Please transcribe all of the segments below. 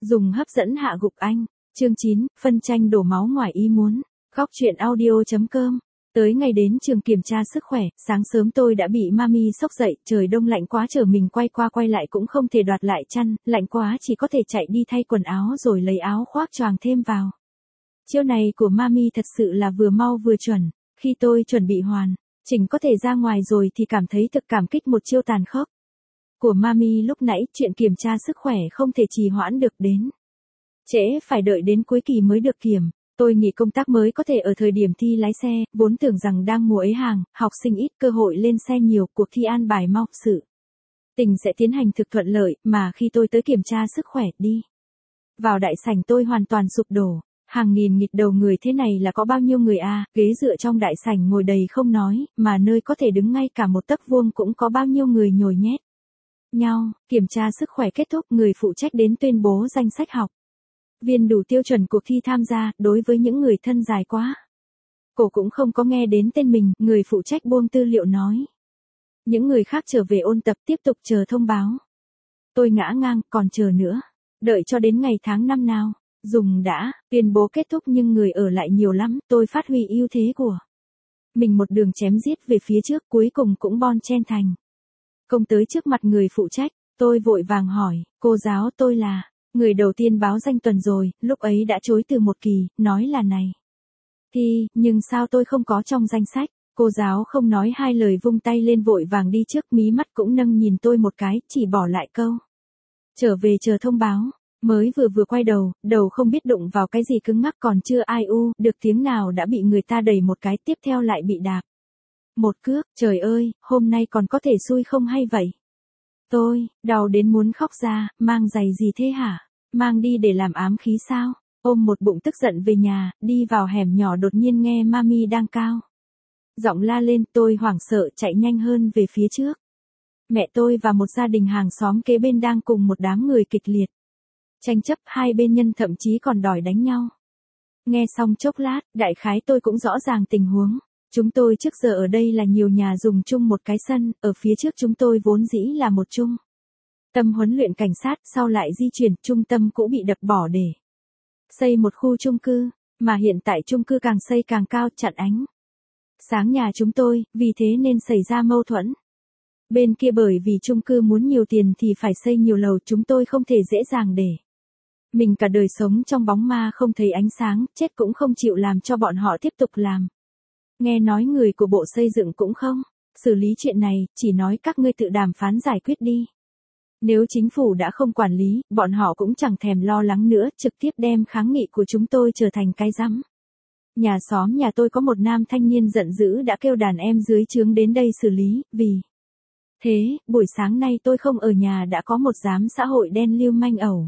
Dùng hấp dẫn hạ gục anh. Chương 9, phân tranh đổ máu ngoài ý muốn. Góc truyện audio.com. Tới ngày đến trường kiểm tra sức khỏe, sáng sớm tôi đã bị mami sốc dậy, trời đông lạnh quá chờ mình quay qua quay lại cũng không thể đoạt lại chăn, lạnh quá chỉ có thể chạy đi thay quần áo rồi lấy áo khoác choàng thêm vào. Chiêu này của mami thật sự là vừa mau vừa chuẩn, khi tôi chuẩn bị hoàn chỉnh có thể ra ngoài rồi thì cảm thấy thực cảm kích một chiêu tàn khốc của mami lúc nãy, chuyện kiểm tra sức khỏe không thể trì hoãn được đến. Trễ phải đợi đến cuối kỳ mới được kiểm. Tôi nghỉ công tác mới có thể ở thời điểm thi lái xe, vốn tưởng rằng đang mùa ế hàng, học sinh ít cơ hội lên xe nhiều, cuộc thi an bài mau, sự tình sẽ tiến hành thực thuận lợi, mà khi tôi tới kiểm tra sức khỏe đi vào đại sảnh tôi hoàn toàn sụp đổ. Hàng nghìn nghịt đầu người thế này là có bao nhiêu người à, ghế dựa trong đại sảnh ngồi đầy không nói, mà nơi có thể đứng ngay cả một tấc vuông cũng có bao nhiêu người nhồi nhét nhau. Kiểm tra sức khỏe kết thúc, người phụ trách đến tuyên bố danh sách học viên đủ tiêu chuẩn cuộc thi tham gia. Đối với những người thân dài quá cổ cũng không có nghe đến tên mình, người phụ trách buông tư liệu nói. Những người khác trở về ôn tập, tiếp tục chờ thông báo. Tôi ngã ngang, còn chờ nữa. Đợi cho đến ngày tháng năm nào. Dùng đã, tuyên bố kết thúc nhưng người ở lại nhiều lắm, tôi phát huy ưu thế của mình một đường chém giết về phía trước, cuối cùng cũng bon chen thành công tới trước mặt người phụ trách. Tôi vội vàng hỏi, cô giáo, tôi là người đầu tiên báo danh tuần rồi, lúc ấy đã chối từ một kỳ, nói là này thì, nhưng sao tôi không có trong danh sách. Cô giáo không nói hai lời vung tay lên vội vàng đi trước, mí mắt cũng nâng nhìn tôi một cái, chỉ bỏ lại câu trở về chờ thông báo. Mới vừa quay đầu không biết đụng vào cái gì cứng ngắc, còn chưa ai được tiếng nào đã bị người ta đẩy một cái, tiếp theo lại bị đạp một cước. Trời ơi, hôm nay còn có thể xui không hay vậy? Tôi đau đến muốn khóc ra. Mang giày gì thế hả? Mang đi để làm ám khí sao? Ôm một bụng tức giận về nhà, đi vào hẻm nhỏ đột nhiên nghe mami đang cao giọng la lên, tôi hoảng sợ chạy nhanh hơn về phía trước. Mẹ tôi và một gia đình hàng xóm kế bên đang cùng một đám người kịch liệt tranh chấp, hai bên nhân thậm chí còn đòi đánh nhau. Nghe xong chốc lát, đại khái tôi cũng rõ ràng tình huống. Chúng tôi trước giờ ở đây là nhiều nhà dùng chung một cái sân, ở phía trước chúng tôi vốn dĩ là một trung tâm huấn luyện cảnh sát, sau lại di chuyển, trung tâm cũ bị đập bỏ để xây một khu chung cư, mà hiện tại chung cư càng xây càng cao, chặn ánh sáng nhà chúng tôi, vì thế nên xảy ra mâu thuẫn. Bên kia bởi vì chung cư muốn nhiều tiền thì phải xây nhiều lầu, chúng tôi không thể dễ dàng để mình cả đời sống trong bóng ma không thấy ánh sáng, chết cũng không chịu làm cho bọn họ tiếp tục làm. Nghe nói người của bộ xây dựng cũng không xử lý chuyện này, chỉ nói các ngươi tự đàm phán giải quyết đi. Nếu chính phủ đã không quản lý, bọn họ cũng chẳng thèm lo lắng nữa, trực tiếp đem kháng nghị của chúng tôi trở thành cái rắm. Nhà xóm nhà tôi có một nam thanh niên giận dữ đã kêu đàn em dưới trướng đến đây xử lý, vì thế, buổi sáng nay tôi không ở nhà đã có một giám xã hội đen lưu manh ẩu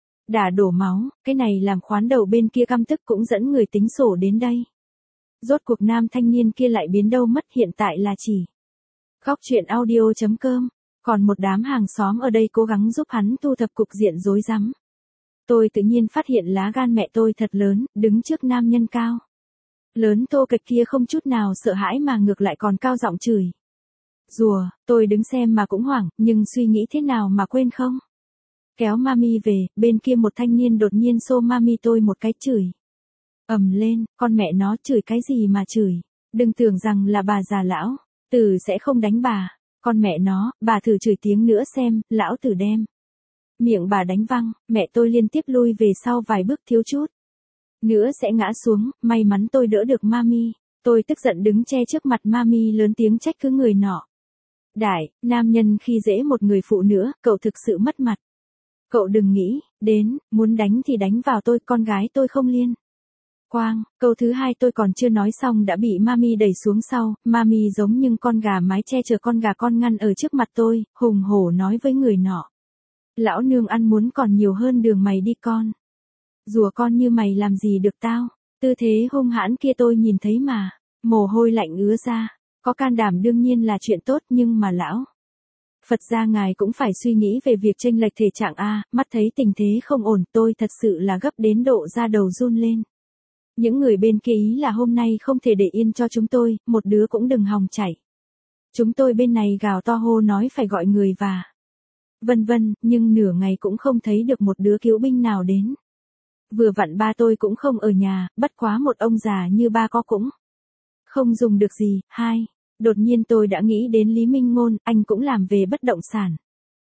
đả đổ máu, cái này làm khoán đầu bên kia căm tức cũng dẫn người tính sổ đến đây. Rốt cuộc nam thanh niên kia lại biến đâu mất, hiện tại là chỉ góc truyện audio.com, còn một đám hàng xóm ở đây cố gắng giúp hắn thu thập cục diện rối rắm. Tôi tự nhiên phát hiện lá gan mẹ tôi thật lớn, đứng trước nam nhân cao lớn thô kệch kia không chút nào sợ hãi mà ngược lại còn cao giọng chửi rủa. Tôi đứng xem mà cũng hoảng, nhưng suy nghĩ thế nào mà quên không kéo mami về. Bên kia một thanh niên đột nhiên xô mami tôi một cái, chửi ầm lên, con mẹ nó chửi cái gì mà chửi, đừng tưởng rằng là bà già lão tử sẽ không đánh bà, con mẹ nó, bà thử chửi tiếng nữa xem, lão tử đem miệng bà đánh văng. Mẹ tôi liên tiếp lui về sau vài bước, thiếu chút nữa sẽ ngã xuống, may mắn tôi đỡ được mami. Tôi tức giận đứng che trước mặt mami lớn tiếng trách cứ người nọ. Đại, nam nhân khi dễ một người phụ nữa, cậu thực sự mất mặt. Cậu đừng nghĩ đến, muốn đánh thì đánh vào tôi, con gái tôi không liên quang. Câu thứ hai tôi còn chưa nói xong đã bị mami đẩy xuống sau, mami giống như con gà mái che chở con gà con ngăn ở trước mặt tôi, hùng hổ nói với người nọ. Lão nương ăn muốn còn nhiều hơn đường mày đi con. Rùa con như mày làm gì được tao. Tư thế hung hãn kia tôi nhìn thấy mà mồ hôi lạnh ứa ra. Có can đảm đương nhiên là chuyện tốt, nhưng mà lão Phật gia ngài cũng phải suy nghĩ về việc chênh lệch thể trạng a. Mắt thấy tình thế không ổn, tôi thật sự là gấp đến độ da đầu run lên. Những người bên kia ý là hôm nay không thể để yên cho chúng tôi, một đứa cũng đừng hòng chạy. Chúng tôi bên này gào to hô nói phải gọi người và vân vân, nhưng nửa ngày cũng không thấy được một đứa cứu binh nào đến. Vừa vặn ba tôi cũng không ở nhà, bất quá một ông già như ba có cũng không dùng được gì. Hai, đột nhiên tôi đã nghĩ đến Lý Minh Ngôn, anh cũng làm về bất động sản.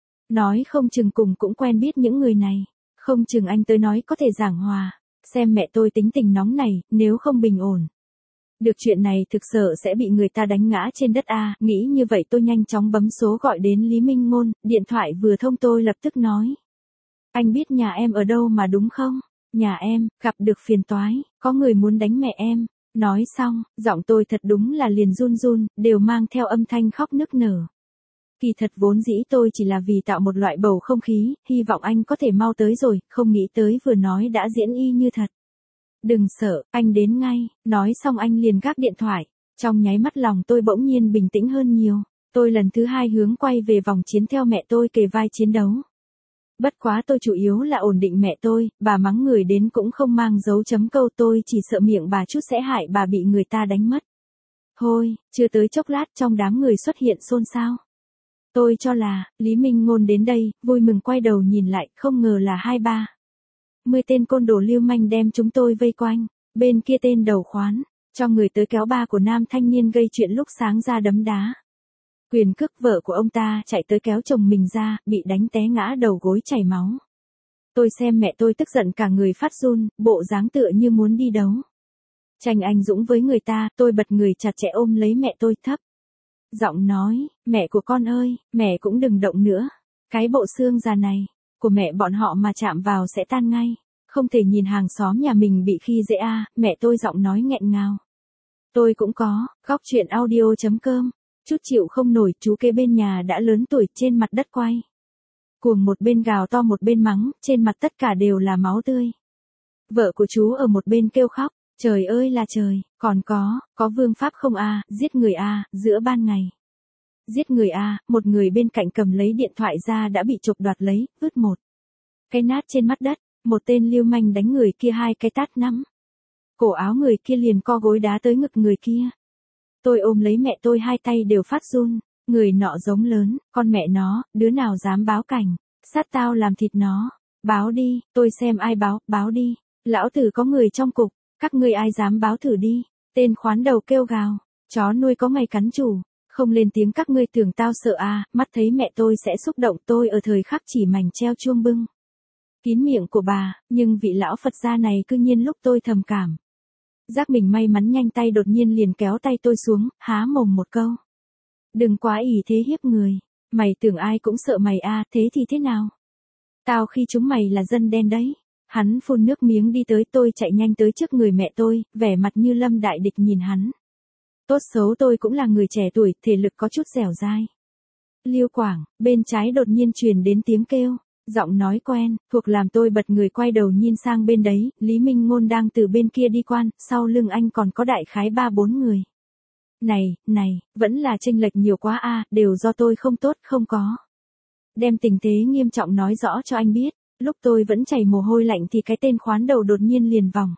Nói không chừng cùng cũng quen biết những người này, không chừng anh tới nói có thể giảng hòa, xem mẹ tôi tính tình nóng này, nếu không bình ổn. Được chuyện này thực sợ sẽ bị người ta đánh ngã trên đất a. Nghĩ như vậy tôi nhanh chóng bấm số gọi đến Lý Minh Ngôn, điện thoại vừa thông tôi lập tức nói. Anh biết nhà em ở đâu mà đúng không? Nhà em, gặp được phiền toái, có người muốn đánh mẹ em. Nói xong, giọng tôi thật đúng là liền run run, đều mang theo âm thanh khóc nức nở. Kỳ thật vốn dĩ tôi chỉ là vì tạo một loại bầu không khí, hy vọng anh có thể mau tới rồi, không nghĩ tới vừa nói đã diễn y như thật. Đừng sợ, anh đến ngay, nói xong anh liền gác điện thoại. Trong nháy mắt lòng tôi bỗng nhiên bình tĩnh hơn nhiều. Tôi lần thứ hai hướng quay về vòng chiến theo mẹ tôi kề vai chiến đấu. Bất quá tôi chủ yếu là ổn định mẹ tôi, bà mắng người đến cũng không mang dấu chấm câu, tôi chỉ sợ miệng bà chút sẽ hại bà bị người ta đánh mất. Thôi, chưa tới chốc lát trong đám người xuất hiện xôn xao. Tôi cho là, Lý Minh Ngôn đến đây, vui mừng quay đầu nhìn lại, không ngờ là 20-30 tên côn đồ lưu manh đem chúng tôi vây quanh, bên kia tên đầu khoán, cho người tới kéo ba của nam thanh niên gây chuyện lúc sáng ra đấm đá. Quyền cước vợ của ông ta chạy tới kéo chồng mình ra, bị đánh té ngã đầu gối chảy máu. Tôi xem mẹ tôi tức giận cả người phát run, bộ dáng tựa như muốn đi đấu. Tranh anh dũng với người ta, tôi bật người chặt chẽ ôm lấy mẹ tôi thấp. Giọng nói, mẹ của con ơi, mẹ cũng đừng động nữa. Cái bộ xương già này, của mẹ bọn họ mà chạm vào sẽ tan ngay. Không thể nhìn hàng xóm nhà mình bị khi dễ a. Mẹ tôi giọng nói nghẹn ngào. Tôi cũng có, góc chuyện audio.com. Chút chịu không nổi, chú kế bên nhà đã lớn tuổi trên mặt đất quay cuồng, một bên gào to một bên mắng, trên mặt tất cả đều là máu tươi. Vợ của chú ở một bên kêu khóc, trời ơi là trời, còn có vương pháp không a, giết người a, giữa ban ngày. Giết người a, một người bên cạnh cầm lấy điện thoại ra đã bị chộp đoạt lấy, vứt một cái nát trên mặt đất, một tên lưu manh đánh người kia 2 cái tát nắm. Cổ áo người kia liền co gối đá tới ngực người kia. Tôi ôm lấy mẹ tôi, 2 tay đều phát run, người nọ giống lớn, con mẹ nó, đứa nào dám báo cảnh, sát tao làm thịt nó, báo đi, tôi xem ai báo đi, lão tử có người trong cục, các ngươi ai dám báo thử đi, tên khoán đầu kêu gào, chó nuôi có ngày cắn chủ, không lên tiếng các ngươi tưởng tao sợ à, mắt thấy mẹ tôi sẽ xúc động, tôi ở thời khắc chỉ mảnh treo chuông bưng kín miệng của bà, nhưng vị lão Phật gia này cư nhiên lúc tôi thầm cảm giác mình may mắn, nhanh tay đột nhiên liền kéo tay tôi xuống, há mồm một câu. Đừng quá ỷ thế hiếp người, mày tưởng ai cũng sợ mày à, thế thì thế nào? Tao khi chúng mày là dân đen đấy. Hắn phun nước miếng đi tới, tôi chạy nhanh tới trước người mẹ tôi, vẻ mặt như lâm đại địch nhìn hắn. Tốt xấu tôi cũng là người trẻ tuổi, thể lực có chút dẻo dai. Liêu Quảng, bên trái đột nhiên truyền đến tiếng kêu. Giọng nói quen, thuộc làm tôi bật người quay đầu nhìn sang bên đấy, Lý Minh Ngôn đang từ bên kia đi quan, sau lưng anh còn có đại khái 3-4 người. Này, vẫn là chênh lệch nhiều quá a, đều do tôi không tốt, không có. Đem tình thế nghiêm trọng nói rõ cho anh biết, lúc tôi vẫn chảy mồ hôi lạnh thì cái tên khoán đầu đột nhiên liền vòng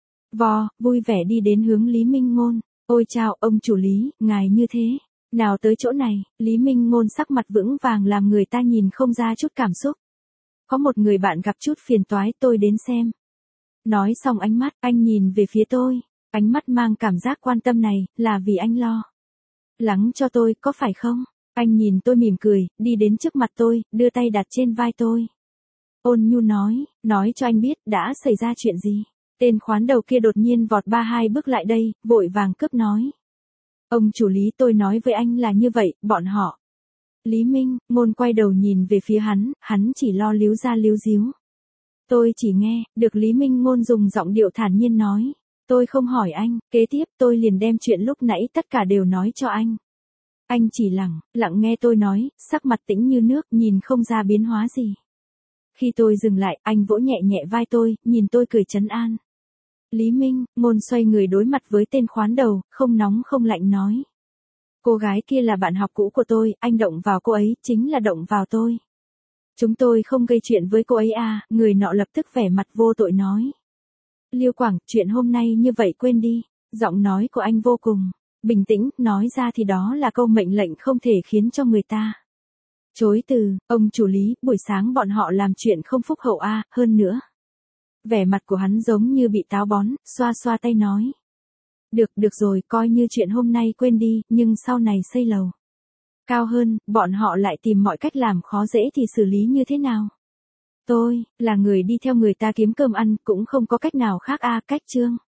vui vẻ đi đến hướng Lý Minh Ngôn. Ôi chào, ông chủ Lý, ngài như thế nào tới chỗ này? Lý Minh Ngôn sắc mặt vững vàng làm người ta nhìn không ra chút cảm xúc. Có một người bạn gặp chút phiền toái, tôi đến xem. Nói xong ánh mắt, anh nhìn về phía tôi. Ánh mắt mang cảm giác quan tâm này, là vì anh lo lắng cho tôi, có phải không? Anh nhìn tôi mỉm cười, đi đến trước mặt tôi, đưa tay đặt trên vai tôi. Ôn nhu nói cho anh biết, đã xảy ra chuyện gì? Tên khoán đầu kia đột nhiên vọt 3-2 bước lại đây, vội vàng cướp nói. Ông chủ Lý, tôi nói với anh là như vậy, bọn họ. Lý Minh Ngôn quay đầu nhìn về phía hắn chỉ lo líu ra líu díu. Tôi chỉ nghe, được Lý Minh Ngôn dùng giọng điệu thản nhiên nói. Tôi không hỏi anh, kế tiếp tôi liền đem chuyện lúc nãy tất cả đều nói cho anh. Anh chỉ lặng nghe tôi nói, sắc mặt tĩnh như nước, nhìn không ra biến hóa gì. Khi tôi dừng lại, anh vỗ nhẹ nhẹ vai tôi, nhìn tôi cười trấn an. Lý Minh Ngôn xoay người đối mặt với tên khoán đầu, không nóng không lạnh nói. Cô gái kia là bạn học cũ của tôi, anh động vào cô ấy, chính là động vào tôi. Chúng tôi không gây chuyện với cô ấy à, người nọ lập tức vẻ mặt vô tội nói. Liêu Quảng, chuyện hôm nay như vậy quên đi. Giọng nói của anh vô cùng bình tĩnh, nói ra thì đó là câu mệnh lệnh không thể khiến cho người ta Chối từ, ông chủ Lý, buổi sáng bọn họ làm chuyện không phúc hậu a, hơn nữa. Vẻ mặt của hắn giống như bị táo bón, xoa xoa tay nói. Được rồi, coi như chuyện hôm nay quên đi, nhưng sau này xây lầu cao hơn, bọn họ lại tìm mọi cách làm khó dễ thì xử lý như thế nào? Tôi, là người đi theo người ta kiếm cơm ăn, cũng không có cách nào khác a, cách Trương